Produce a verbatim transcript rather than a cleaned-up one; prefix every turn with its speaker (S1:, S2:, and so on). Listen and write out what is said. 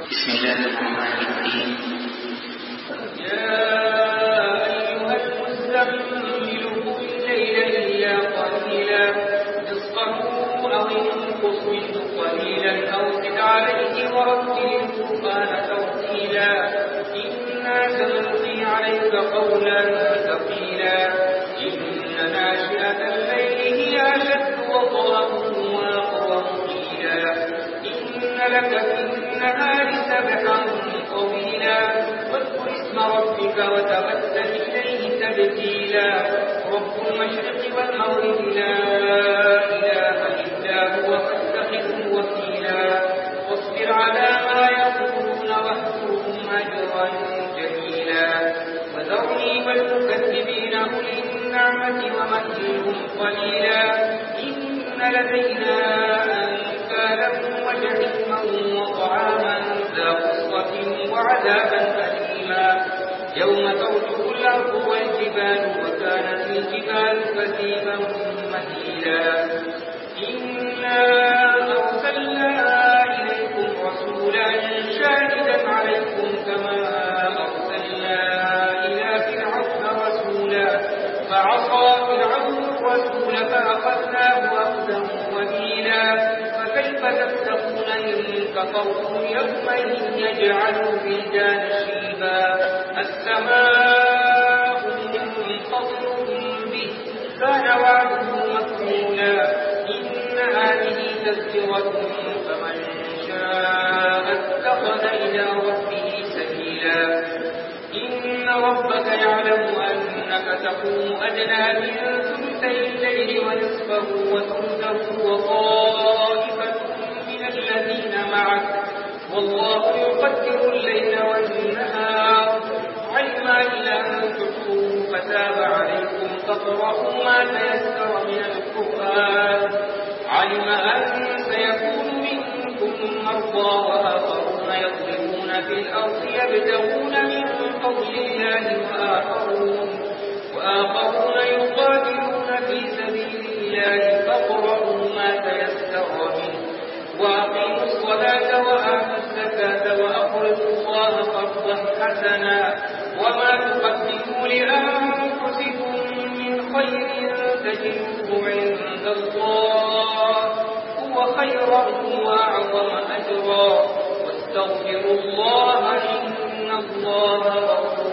S1: بسم الله الرحمن الرحيم.
S2: يا أيها المزمل قم الليل إلا قليلا نصفه أو انقص منه قليلا أو زد عليه ورتل القرآن ترتيلا إنا سنلقي عليك قولا ثقيلا إن ناشئة الليل هي أشد وطئا وأقوم قيلا إن لك في النهار سبحا طويلا واذكر اسم ربك وتبتل إليه تبتيلا رب المشرق والمغرب لا إله إلا هو فاتخذه وكيلا واصبر على ما يقولون واهجرهم هجرا جميلا وذرني والمكذبين أولي النعمة ومهلهم قليلا إن لدينا أنكالا وجحيما وطعاما ذا غصة وعذابا أليما يوم ترجف الأرض والجبال وكانت الجبال كثيبا مهيلا إنا أرسلنا إليكم رسولا شاهدا عليكم كما أرسلنا إلى فرعون رسولا فعصى فرعون الرسول فأخذناه أخذا وبيلا فكيف تتقون إن كفرتم يوما يجعل الولدان شيبا السماء منفطر به كان وعده مفعولا إن هذه تذكرة فمن شاء اتخذ إلى ربه سبيلا إن ربك يعلم أنك تقوم أدنى من ثلثي الليل ونصفه وثلثه وطائفة من الذين معك والله يقدر الليل والنهار علم أن تحصوا فتاب عليكم فاقرؤوا ما تيسر من القرآن علم أن سيكون منكم مرضى وآخرون يضربون في الأرض يبتغون من فضل الله وآخرون وآخرون يقاتلون في سبيل الله فاقرؤوا ما تيسر منه وأقيموا الصلاة وآتوا الزكاة وأقرضوا الله قرضا حسنا وما تقدموا لأنفسكم من خير تجدوه عند الله هو خيرا وأعظم أجرا واستغفروا الله إن الله غفور